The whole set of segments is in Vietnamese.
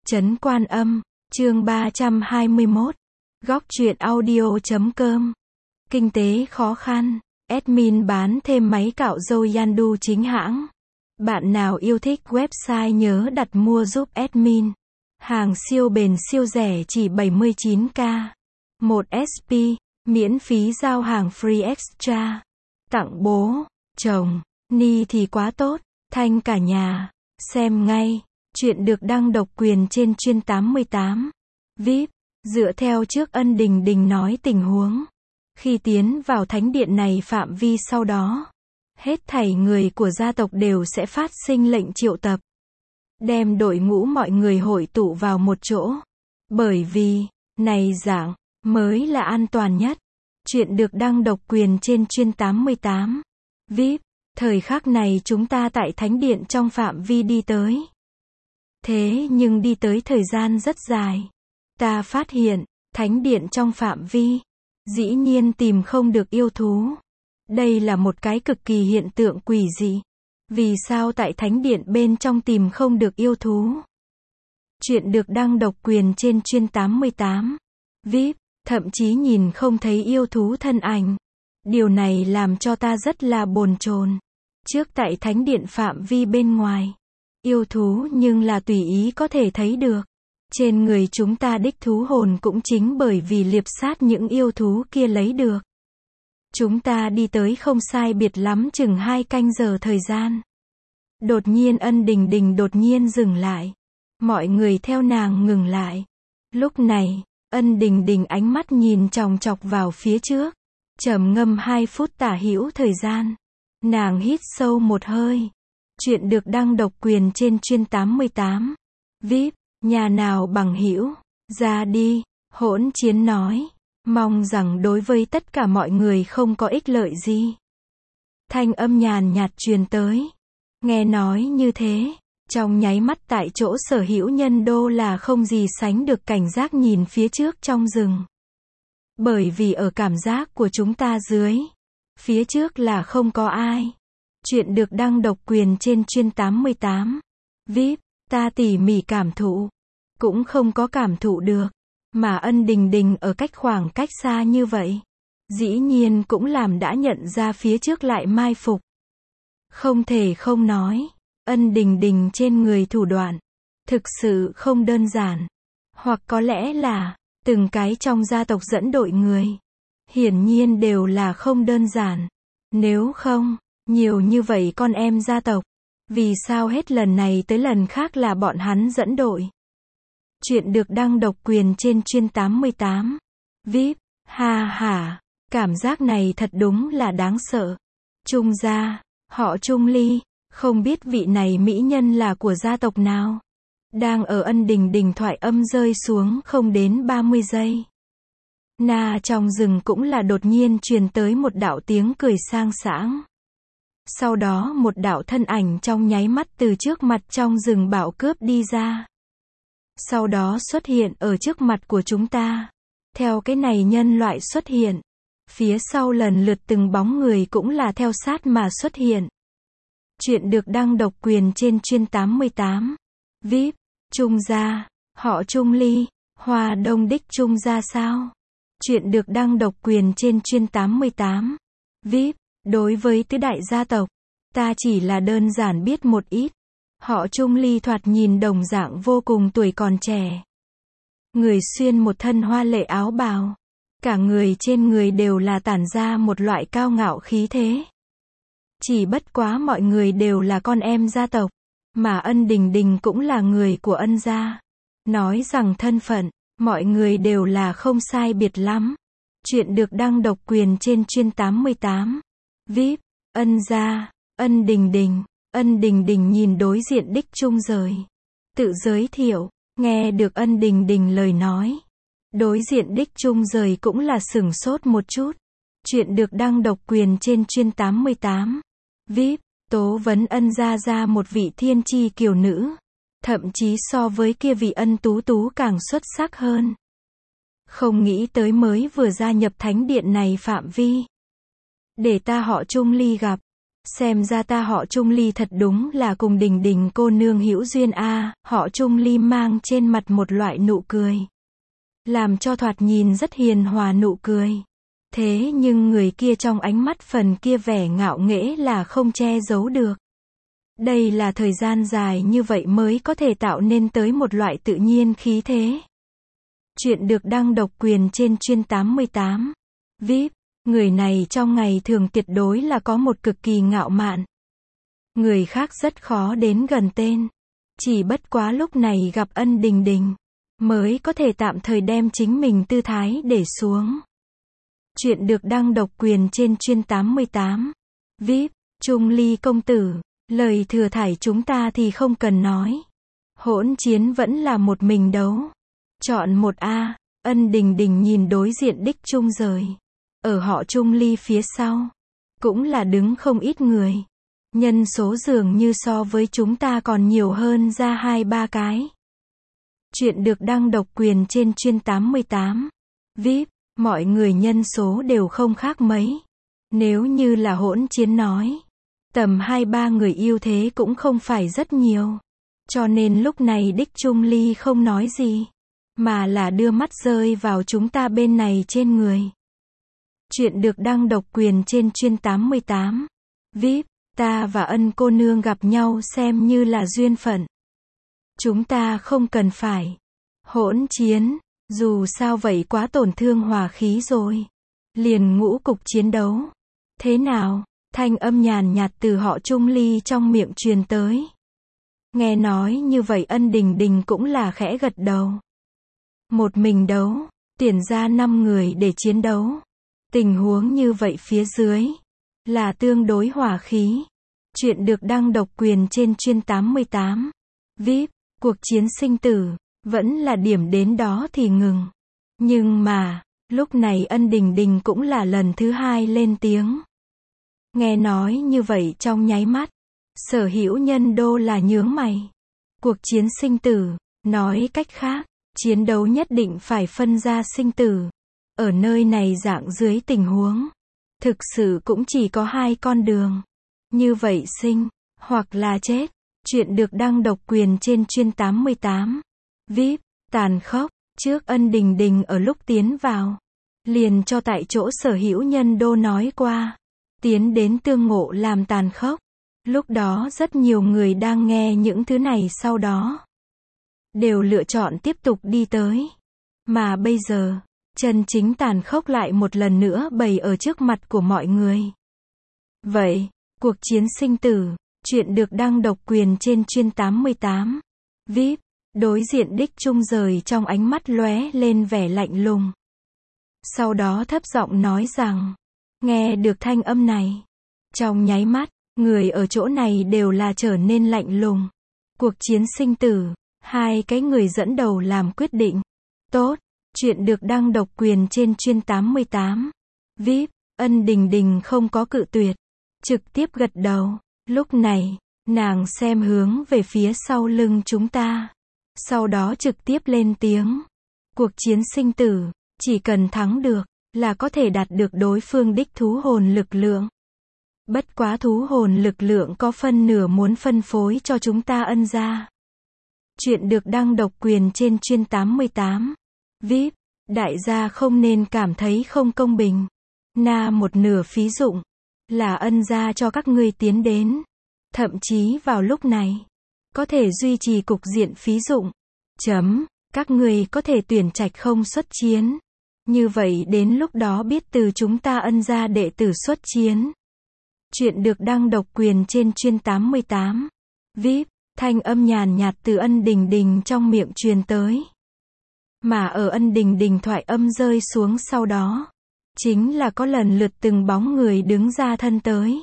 Trấn Quan Âm, chương 321. Góc truyện audio.com. Kinh tế khó khăn. Admin bán thêm máy cạo râu Yandu chính hãng. Bạn nào yêu thích website nhớ đặt mua giúp admin. Hàng siêu bền siêu rẻ chỉ 79k. 1 SP, miễn phí giao hàng free extra. Tặng bố, chồng, ni thì quá tốt, thanh cả nhà. Xem ngay. Chuyện được đăng độc quyền trên Chuyên 88. VIP. Dựa theo trước Ân Đình Đình nói tình huống. Khi tiến vào thánh điện này phạm vi sau đó. Hết thảy người của gia tộc đều sẽ phát sinh lệnh triệu tập. Đem đội ngũ mọi người hội tụ vào một chỗ. Bởi vì, này dạng, mới là an toàn nhất. Chuyện được đăng độc quyền trên Chuyên 88. VIP. Thời khắc này chúng ta tại thánh điện trong phạm vi đi tới. Thế nhưng đi tới thời gian rất dài. Ta phát hiện, thánh điện trong phạm vi, dĩ nhiên tìm không được yêu thú. Đây là một cái cực kỳ hiện tượng quỷ dị. Vì sao tại thánh điện bên trong tìm không được yêu thú? Chuyện được đăng độc quyền trên Chuyên 88. VIP, thậm chí nhìn không thấy yêu thú thân ảnh. Điều này làm cho ta rất là bồn chồn. Trước tại thánh điện phạm vi bên ngoài, yêu thú nhưng là tùy ý có thể thấy được. Trên người chúng ta đích thú hồn cũng chính bởi vì liệp sát những yêu thú kia lấy được. Chúng ta đi tới không sai biệt lắm chừng 2 canh giờ thời gian. Đột nhiên Ân Đình Đình đột nhiên dừng lại. Mọi người theo nàng ngừng lại. Lúc này, Ân Đình Đình ánh mắt nhìn chòng chọc vào phía trước. Trầm ngâm 2 phút tả hữu thời gian. Nàng hít sâu một hơi. Chuyện được đăng độc quyền trên Chuyên 88. VIP, nhà nào bằng hữu, ra đi. Hỗn Chiến nói. Mong rằng đối với tất cả mọi người không có ích lợi gì. Thanh âm nhàn nhạt truyền tới. Nghe nói như thế, trong nháy mắt tại chỗ sở hữu nhân đô là không gì sánh được cảnh giác nhìn phía trước trong rừng. Bởi vì ở cảm giác của chúng ta dưới, phía trước là không có ai. Chuyện được đăng độc quyền trên Chuyên 88. VIP, ta tỉ mỉ cảm thụ. Cũng không có cảm thụ được. Mà Ân Đình Đình ở khoảng cách xa như vậy. Dĩ nhiên cũng làm đã nhận ra phía trước lại mai phục. Không thể không nói. Ân Đình Đình trên người thủ đoạn. Thực sự không đơn giản. Hoặc có lẽ là, từng cái trong gia tộc dẫn đội người. Hiển nhiên đều là không đơn giản. Nếu không, nhiều như vậy con em gia tộc. Vì sao hết lần này tới lần khác là bọn hắn dẫn đội? Chuyện được đăng độc quyền trên Chuyên 88. VIP, ha ha, cảm giác này thật đúng là đáng sợ. Trung gia, họ Trung Ly, không biết vị này mỹ nhân là của gia tộc nào. Đang ở Ân Đình Đình thoại âm rơi xuống không đến 30 giây. Trong rừng cũng là đột nhiên truyền tới một đạo tiếng cười sang sảng. Sau đó một đạo thân ảnh trong nháy mắt từ trước mặt trong rừng bão cướp đi ra. Sau đó xuất hiện ở trước mặt của chúng ta. Theo cái này nhân loại xuất hiện. Phía sau lần lượt từng bóng người cũng là theo sát mà xuất hiện. Chuyện được đăng độc quyền trên Chuyên 88. VIP, Trung gia, họ Trung Ly, Hoa Đông đích Trung gia sao? Chuyện được đăng độc quyền trên Chuyên 88. VIP, đối với tứ đại gia tộc, ta chỉ là đơn giản biết một ít. Họ Trung Ly thoạt nhìn đồng dạng vô cùng tuổi còn trẻ. Người xuyên một thân hoa lệ áo bào. Cả người trên người đều là tản ra một loại cao ngạo khí thế. Chỉ bất quá mọi người đều là con em gia tộc. Mà Ân Đình Đình cũng là người của Ân gia. Nói rằng thân phận, mọi người đều là không sai biệt lắm. Chuyện được đăng độc quyền trên Chuyên 88. VIP, Ân gia, Ân Đình Đình. Ân Đình Đình nhìn đối diện đích Trung rời. Tự giới thiệu, nghe được Ân Đình Đình lời nói. Đối diện đích Trung rời cũng là sửng sốt một chút. Chuyện được đăng độc quyền trên Chuyên 88. VIP, tố vấn Ân gia ra một vị thiên chi kiều nữ. Thậm chí so với kia vị Ân tú tú càng xuất sắc hơn. Không nghĩ tới mới vừa gia nhập thánh điện này phạm vi. Để ta họ Trung Ly gặp. Xem ra ta họ Trung Ly thật đúng là cùng Đình Đình cô nương hữu duyên a. Họ Trung Ly mang trên mặt một loại nụ cười, làm cho thoạt nhìn rất hiền hòa nụ cười. Thế nhưng người kia trong ánh mắt phần kia vẻ ngạo nghễ là không che giấu được. Đây là thời gian dài như vậy mới có thể tạo nên tới một loại tự nhiên khí thế. Chuyện được đăng độc quyền trên Chuyên 88. VIP, người này trong ngày thường tuyệt đối là có một cực kỳ ngạo mạn. Người khác rất khó đến gần tên. Chỉ bất quá lúc này gặp Ân Đình Đình, mới có thể tạm thời đem chính mình tư thái để xuống. Chuyện được đăng độc quyền trên Chuyên 88. VIP, Trung Ly công tử, lời thừa thải chúng ta thì không cần nói. Hỗn chiến vẫn là một mình đấu. Chọn một a. Ân Đình Đình nhìn đối diện đích Trung rời. Ở họ Trung Ly phía sau, cũng là đứng không ít người. Nhân số dường như so với chúng ta còn nhiều hơn ra 2-3 cái. Chuyện được đăng độc quyền trên Chuyên 88. VIP, mọi người nhân số đều không khác mấy. Nếu như là hỗn chiến nói, tầm 2-3 người ưu thế cũng không phải rất nhiều. Cho nên lúc này đích Trung Ly không nói gì, mà là đưa mắt rơi vào chúng ta bên này trên người. Chuyện được đăng độc quyền trên Chuyên 88. VIP, ta và Ân cô nương gặp nhau xem như là duyên phận. Chúng ta không cần phải hỗn chiến, dù sao vậy quá tổn thương hòa khí rồi. Liền ngũ cục chiến đấu. Thế nào? Thanh âm nhàn nhạt từ họ Trung Ly trong miệng truyền tới. Nghe nói như vậy Ân Đình Đình cũng là khẽ gật đầu. Một mình đấu, tuyển ra 5 người để chiến đấu. Tình huống như vậy phía dưới là tương đối hòa khí. Chuyện được đăng độc quyền trên Chuyên 88. VIP, cuộc chiến sinh tử vẫn là điểm đến đó thì ngừng. Nhưng mà, lúc này Ân Đình Đình cũng là lần thứ 2 lên tiếng. Nghe nói như vậy trong nháy mắt, sở hữu nhân đô là nhướng mày. Cuộc chiến sinh tử, nói cách khác, chiến đấu nhất định phải phân ra sinh tử. Ở nơi này dạng dưới tình huống, thực sự cũng chỉ có 2 con đường. Như vậy sinh, hoặc là chết. Chuyện được đăng độc quyền trên Chuyên 88. VIP, tàn khốc, trước Ân Đình Đình ở lúc tiến vào, liền cho tại chỗ sở hữu nhân đô nói qua. Tiến đến tương ngộ làm tàn khốc. Lúc đó rất nhiều người đang nghe những thứ này sau đó đều lựa chọn tiếp tục đi tới. Mà bây giờ, chân chính tàn khốc lại một lần nữa bày ở trước mặt của mọi người. Vậy, cuộc chiến sinh tử, chuyện được đăng độc quyền trên Chuyên 88. VIP, đối diện đích Trung rời trong ánh mắt lóe lên vẻ lạnh lùng. Sau đó thấp giọng nói rằng, nghe được thanh âm này, trong nháy mắt, người ở chỗ này đều là trở nên lạnh lùng. Cuộc chiến sinh tử, 2 cái người dẫn đầu làm quyết định. Tốt, chuyện được đăng độc quyền trên Chuyên 88. VIP, Ân Đình Đình không có cự tuyệt, trực tiếp gật đầu. Lúc này, nàng xem hướng về phía sau lưng chúng ta. Sau đó trực tiếp lên tiếng. Cuộc chiến sinh tử, chỉ cần thắng được, là có thể đạt được đối phương đích thú hồn lực lượng. Bất quá thú hồn lực lượng có phân nửa muốn phân phối cho chúng ta Ân gia. Chuyện được đăng độc quyền trên Chuyên 88. VIP, đại gia không nên cảm thấy không công bình. Một nửa phí dụng, là Ân gia cho các ngươi tiến đến. Thậm chí vào lúc này, có thể duy trì cục diện phí dụng. Các ngươi có thể tuyển trạch không xuất chiến. Như vậy đến lúc đó biết từ chúng ta Ân gia đệ tử xuất chiến. Chuyện được đăng độc quyền trên Chuyên 88. VIP, thanh âm nhàn nhạt từ Ân Đình Đình trong miệng truyền tới. Mà ở Ân Đình Đình thoại âm rơi xuống sau đó, chính là có lần lượt từng bóng người đứng ra thân tới.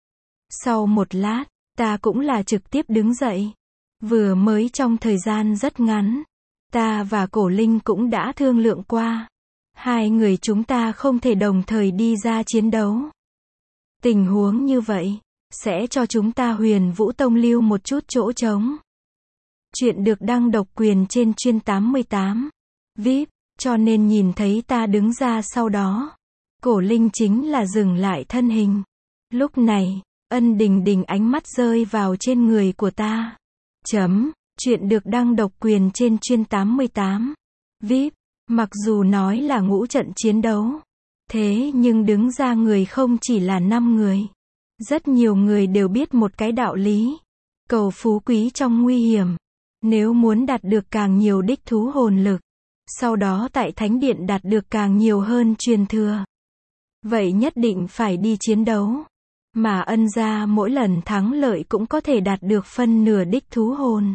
Sau một lát, ta cũng là trực tiếp đứng dậy. Vừa mới trong thời gian rất ngắn, ta và Cổ Linh cũng đã thương lượng qua. 2 người chúng ta không thể đồng thời đi ra chiến đấu. Tình huống như vậy, sẽ cho chúng ta Huyền Vũ Tông lưu một chút chỗ trống. Chuyện được đăng độc quyền trên Chuyên 88. VIP, cho nên nhìn thấy ta đứng ra sau đó, Cổ Linh chính là dừng lại thân hình. Lúc này, Ân Đình Đình ánh mắt rơi vào trên người của ta. Chuyện được đăng độc quyền trên Chuyên 88. VIP. Mặc dù nói là ngũ trận chiến đấu, thế nhưng đứng ra người không chỉ là 5 người. Rất nhiều người đều biết một cái đạo lý. Cầu phú quý trong nguy hiểm. Nếu muốn đạt được càng nhiều đích thú hồn lực, sau đó tại Thánh Điện đạt được càng nhiều hơn truyền thừa, vậy nhất định phải đi chiến đấu. Mà Ân gia mỗi lần thắng lợi cũng có thể đạt được phân nửa đích thú hồn.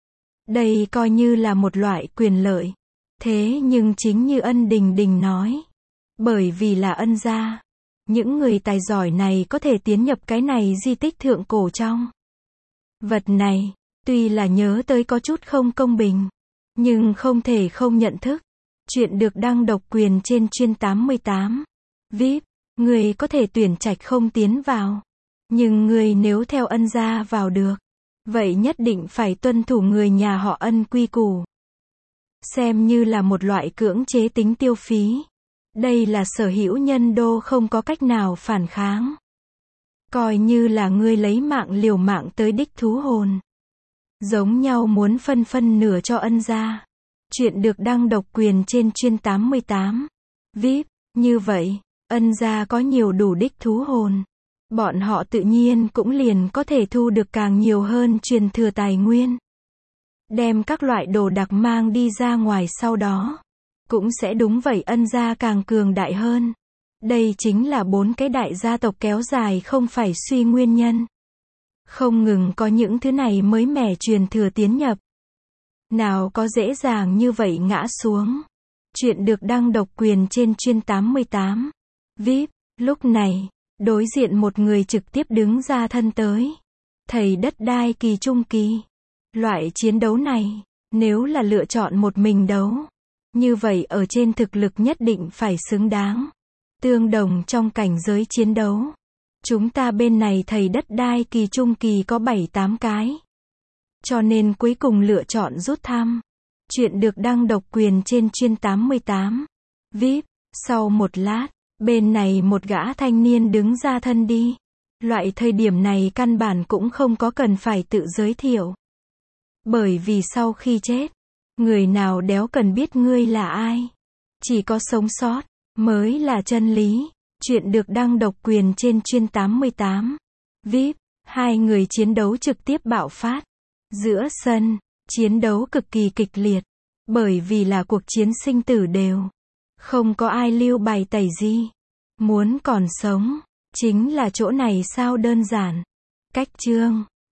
Đây coi như là một loại quyền lợi. Thế nhưng chính như Ân Đình Đình nói, bởi vì là Ân gia, những người tài giỏi này có thể tiến nhập cái này di tích thượng cổ trong. Vật này, tuy là nhớ tới có chút không công bình, nhưng không thể không nhận thức. Chuyện được đăng độc quyền trên Chuyên 88. VIP. Người có thể tuyển trạch không tiến vào. Nhưng người nếu theo Ân gia vào được, vậy nhất định phải tuân thủ người nhà họ Ân quy củ. Xem như là một loại cưỡng chế tính tiêu phí. Đây là sở hữu nhân đô không có cách nào phản kháng. Coi như là ngươi lấy mạng liều mạng tới đích thú hồn. Giống nhau muốn phân nửa cho Ân gia. Chuyện được đăng độc quyền trên Chuyên 88. VIP. Như vậy, Ân gia có nhiều đủ đích thú hồn. Bọn họ tự nhiên cũng liền có thể thu được càng nhiều hơn truyền thừa tài nguyên. Đem các loại đồ đặc mang đi ra ngoài sau đó. Cũng sẽ đúng vậy, Ân gia càng cường đại hơn. Đây chính là 4 cái đại gia tộc kéo dài không phải suy nguyên nhân. Không ngừng có những thứ này mới mẻ truyền thừa tiến nhập. Nào có dễ dàng như vậy ngã xuống. Chuyện được đăng độc quyền trên Chuyên 88. VIP. Lúc này, đối diện một người trực tiếp đứng ra thân tới. Thầy đất đai kỳ trung kỳ. Loại chiến đấu này, nếu là lựa chọn một mình đấu, như vậy ở trên thực lực nhất định phải xứng đáng. Tương đồng trong cảnh giới chiến đấu. Chúng ta bên này thầy đất đai kỳ trung kỳ có 7-8 cái. Cho nên cuối cùng lựa chọn rút thăm. Chuyện được đăng độc quyền trên Chuyên 88. VIP. Sau một lát, bên này một gã thanh niên đứng ra thân đi. Loại thời điểm này căn bản cũng không có cần phải tự giới thiệu. Bởi vì sau khi chết, người nào đéo cần biết ngươi là ai. Chỉ có sống sót mới là chân lý. Chuyện được đăng độc quyền trên Chuyên 88. VIP. Hai người chiến đấu trực tiếp bạo phát. Giữa sân, chiến đấu cực kỳ kịch liệt. Bởi vì là cuộc chiến sinh tử đều. Không có ai lưu bài tẩy gì. Muốn còn sống, chính là chỗ này sao đơn giản. Cách chương.